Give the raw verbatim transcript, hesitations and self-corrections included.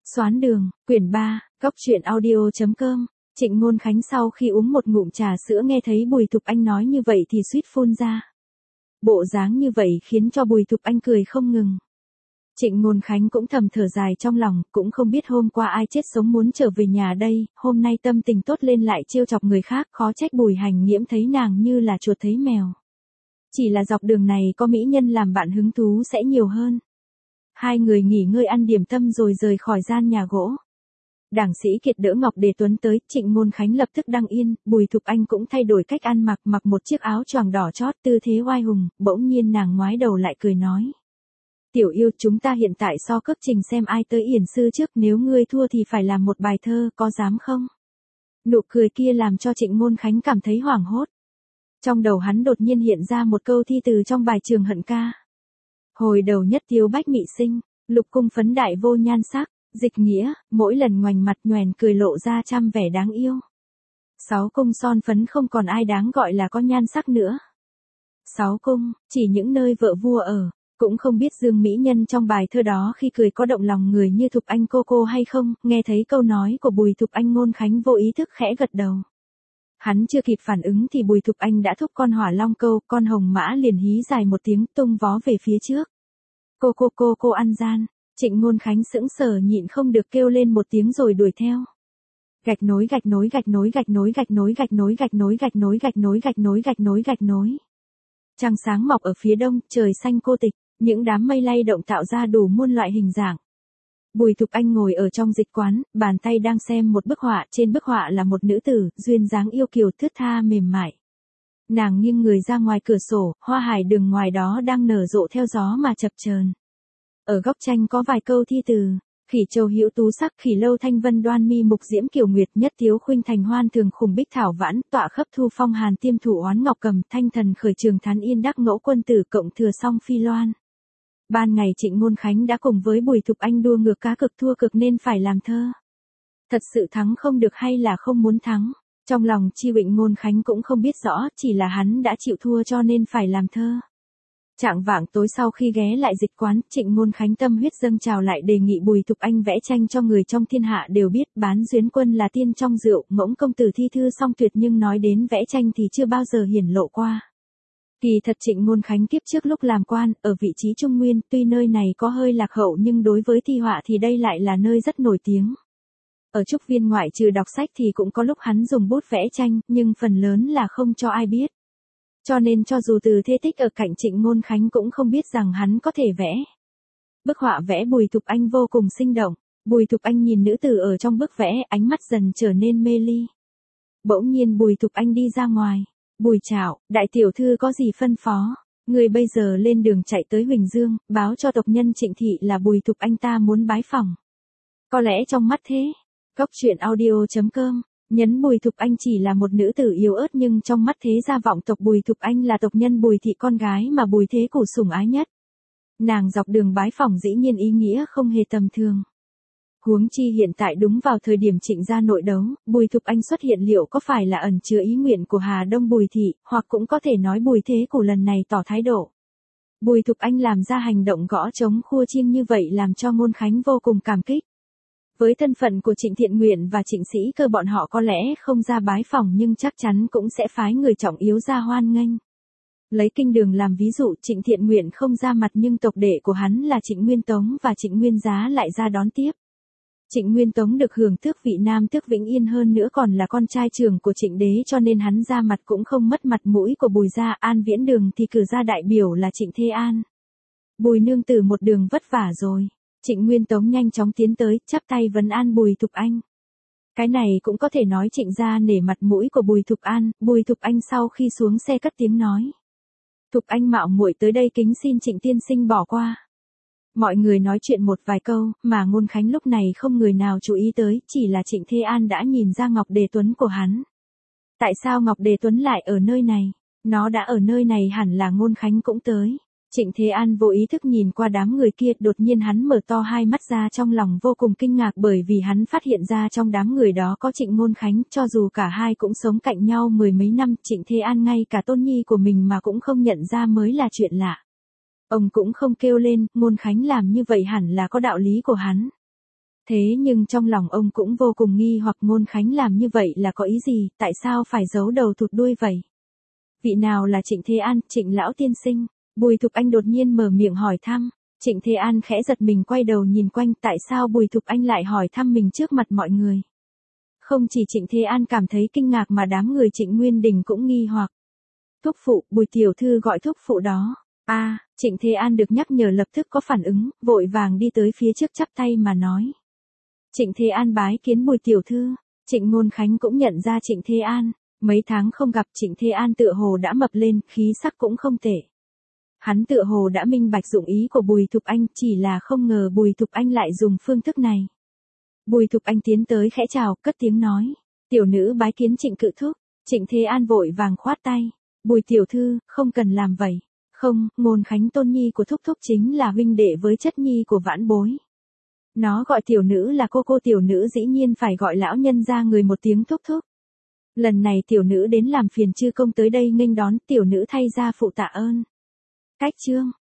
Xoán đường, quyển ba, góc truyện audio.com. Trịnh Ngôn Khánh sau khi uống một ngụm trà sữa nghe thấy Bùi Thục Anh nói như vậy thì suýt phun ra. Bộ dáng như vậy khiến cho Bùi Thục Anh cười không ngừng. Trịnh Ngôn Khánh cũng thầm thở dài trong lòng, cũng không biết hôm qua ai chết sống muốn trở về nhà đây, hôm nay tâm tình tốt lên lại trêu chọc người khác, khó trách Bùi Hành Nghiễm thấy nàng như là chuột thấy mèo. Chỉ là dọc đường này có mỹ nhân làm bạn hứng thú sẽ nhiều hơn. Hai người nghỉ ngơi ăn điểm tâm rồi rời khỏi gian nhà gỗ. Đảng sĩ Kiệt đỡ Ngọc Đề Tuấn tới, Trịnh Ngôn Khánh lập tức đăng yên, Bùi Thục Anh cũng thay đổi cách ăn mặc, mặc một chiếc áo choàng đỏ chót, tư thế oai hùng, bỗng nhiên nàng ngoái đầu lại cười nói. Tiểu yêu, chúng ta hiện tại so cước trình xem ai tới yển sư trước, nếu ngươi thua thì phải làm một bài thơ, có dám không? Nụ cười kia làm cho Trịnh Ngôn Khánh cảm thấy hoảng hốt. Trong đầu hắn đột nhiên hiện ra một câu thi từ trong bài Trường Hận ca. Hồi đầu nhất thiếu bách mị sinh, lục cung phấn đại vô nhan sắc, dịch nghĩa, mỗi lần ngoảnh mặt nhoẻn cười lộ ra trăm vẻ đáng yêu. Sáu cung son phấn không còn ai đáng gọi là có nhan sắc nữa. Sáu cung, chỉ những nơi vợ vua ở, cũng không biết Dương mỹ nhân trong bài thơ đó khi cười có động lòng người như Thục Anh cô cô hay không, nghe thấy câu nói của Bùi Thục Anh Ngôn Khánh vô ý thức khẽ gật đầu. Hắn chưa kịp phản ứng thì Bùi Thục Anh đã thúc con hỏa long câu, con hồng mã liền hí dài một tiếng tung vó về phía trước. Cô cô cô cô ăn gian, Trịnh Ngôn Khánh sững sờ nhịn không được kêu lên một tiếng rồi đuổi theo. Gạch nối gạch nối gạch nối gạch nối gạch nối gạch nối gạch nối gạch nối gạch nối gạch nối gạch nối gạch nối. Trăng sáng mọc ở phía đông, trời xanh cô tịch, những đám mây lay động tạo ra đủ muôn loại hình dạng. Bùi Thục Anh ngồi ở trong dịch quán, bàn tay đang xem một bức họa, trên bức họa là một nữ tử, duyên dáng yêu kiều thướt tha mềm mại. Nàng nghiêng người ra ngoài cửa sổ, hoa hải đường ngoài đó đang nở rộ theo gió mà chập chờn. Ở góc tranh có vài câu thi từ, khỉ châu hữu tú sắc, khỉ lâu thanh vân đoan mi mục diễm kiều nguyệt, nhất thiếu khuynh thành hoan thường khủng bích thảo vãn, tọa khấp thu phong hàn tiêm thủ oán ngọc cầm, thanh thần khởi trường thán yên đắc ngẫu quân tử cộng thừa song phi loan. Ban ngày Trịnh Ngôn Khánh đã cùng với Bùi Thục Anh đua ngược cá cực thua cực nên phải làm thơ. Thật sự thắng không được hay là không muốn thắng? Trong lòng Chi Trịnh Ngôn Khánh cũng không biết rõ, chỉ là hắn đã chịu thua cho nên phải làm thơ. Trạng vạng tối sau khi ghé lại dịch quán, Trịnh Ngôn Khánh tâm huyết dâng trào lại đề nghị Bùi Thục Anh vẽ tranh cho người trong thiên hạ đều biết, Bán Duyến Quân là tiên trong rượu, Ngỗng công tử thi thư song tuyệt nhưng nói đến vẽ tranh thì chưa bao giờ hiển lộ qua. Kỳ thật Trịnh Ngôn Khánh kiếp trước lúc làm quan, ở vị trí Trung Nguyên, tuy nơi này có hơi lạc hậu nhưng đối với thi họa thì đây lại là nơi rất nổi tiếng. Ở Trúc Viên ngoại trừ đọc sách thì cũng có lúc hắn dùng bút vẽ tranh, nhưng phần lớn là không cho ai biết. Cho nên cho dù Từ Thê Tích ở cạnh Trịnh Ngôn Khánh cũng không biết rằng hắn có thể vẽ. Bức họa vẽ Bùi Thục Anh vô cùng sinh động. Bùi Thục Anh nhìn nữ tử ở trong bức vẽ, ánh mắt dần trở nên mê ly. Bỗng nhiên Bùi Thục Anh đi ra ngoài. Bùi Trạo, đại tiểu thư có gì phân phó? Người bây giờ lên đường chạy tới Huỳnh Dương, báo cho tộc nhân Trịnh thị là Bùi Thục Anh ta muốn bái phỏng. Có lẽ trong mắt thế. Góc truyện audio.com. Nhấn Bùi Thục Anh chỉ là một nữ tử yếu ớt nhưng trong mắt thế gia vọng tộc Bùi Thục Anh là tộc nhân Bùi thị con gái mà Bùi Thế Cửu sủng ái nhất. Nàng dọc đường bái phỏng dĩ nhiên ý nghĩa không hề tầm thường. Huống chi hiện tại đúng vào thời điểm Trịnh gia nội đấu, Bùi Thục Anh xuất hiện liệu có phải là ẩn chứa ý nguyện của Hà Đông Bùi thị, hoặc cũng có thể nói Bùi Thế Cửu lần này tỏ thái độ. Bùi Thục Anh làm ra hành động gõ trống khua chiêng như vậy làm cho Ngôn Khánh vô cùng cảm kích. Với thân phận của Trịnh Thiện Nguyện và Trịnh Sĩ Cơ bọn họ có lẽ không ra bái phỏng nhưng chắc chắn cũng sẽ phái người trọng yếu ra hoan nghênh. Lấy kinh đường làm ví dụ, Trịnh Thiện Nguyện không ra mặt nhưng tộc đệ của hắn là Trịnh Nguyên Tống và Trịnh Nguyên Giá lại ra đón tiếp. Trịnh Nguyên Tống được hưởng tước vị Nam tước Vĩnh Yên hơn nữa còn là con trai trưởng của Trịnh đế cho nên hắn ra mặt cũng không mất mặt mũi của Bùi gia. An Viễn Đường thì cử ra đại biểu là Trịnh Thê An. Bùi nương tử một đường vất vả rồi. Trịnh Nguyên Tống nhanh chóng tiến tới, chắp tay vấn an Bùi Thục Anh. Cái này cũng có thể nói Trịnh gia nể mặt mũi của Bùi Thục An. Bùi Thục Anh sau khi xuống xe cất tiếng nói. Thục Anh mạo muội tới đây kính xin Trịnh tiên sinh bỏ qua. Mọi người nói chuyện một vài câu, mà Ngôn Khánh lúc này không người nào chú ý tới, chỉ là Trịnh Thê An đã nhìn ra Ngọc Đề Tuấn của hắn. Tại sao Ngọc Đề Tuấn lại ở nơi này? Nó đã ở nơi này hẳn là Ngôn Khánh cũng tới. Trịnh Thế An vô ý thức nhìn qua đám người kia, đột nhiên hắn mở to hai mắt ra trong lòng vô cùng kinh ngạc bởi vì hắn phát hiện ra trong đám người đó có Trịnh Ngôn Khánh, cho dù cả hai cũng sống cạnh nhau mười mấy năm, Trịnh Thế An ngay cả tôn nhi của mình mà cũng không nhận ra mới là chuyện lạ. Ông cũng không kêu lên, Ngôn Khánh làm như vậy hẳn là có đạo lý của hắn. Thế nhưng trong lòng ông cũng vô cùng nghi hoặc Ngôn Khánh làm như vậy là có ý gì, tại sao phải giấu đầu thụt đuôi vậy? Vị nào là Trịnh Thế An, Trịnh lão tiên sinh? Bùi Thục Anh đột nhiên mở miệng hỏi thăm. Trịnh Thế An khẽ giật mình quay đầu nhìn quanh, tại sao Bùi Thục Anh lại hỏi thăm mình trước mặt mọi người? Không chỉ Trịnh Thế An cảm thấy kinh ngạc mà đám người Trịnh Nguyên Đình cũng nghi hoặc. Thúc phụ, Bùi tiểu thư gọi thúc phụ đó. A, à, Trịnh Thế An được nhắc nhở lập tức có phản ứng, vội vàng đi tới phía trước chắp tay mà nói. Trịnh Thế An bái kiến Bùi tiểu thư. Trịnh Ngôn Khánh cũng nhận ra Trịnh Thế An, mấy tháng không gặp Trịnh Thế An tựa hồ đã mập lên, khí sắc cũng không tệ. Hắn tựa hồ đã minh bạch dụng ý của Bùi Thục Anh, chỉ là không ngờ Bùi Thục Anh lại dùng phương thức này. Bùi Thục Anh tiến tới khẽ chào, cất tiếng nói, tiểu nữ bái kiến Trịnh cự thúc. Trịnh Thế An vội vàng khoát tay, Bùi tiểu thư, không cần làm vậy. Không, Ngôn Khánh tôn nhi của thúc thúc chính là huynh đệ với chất nhi của vãn bối. Nó gọi tiểu nữ là cô cô, tiểu nữ dĩ nhiên phải gọi lão nhân ra người một tiếng thúc thúc. Lần này tiểu nữ đến làm phiền chư công tới đây nghênh đón, tiểu nữ thay ra phụ tạ ơn. Cách chương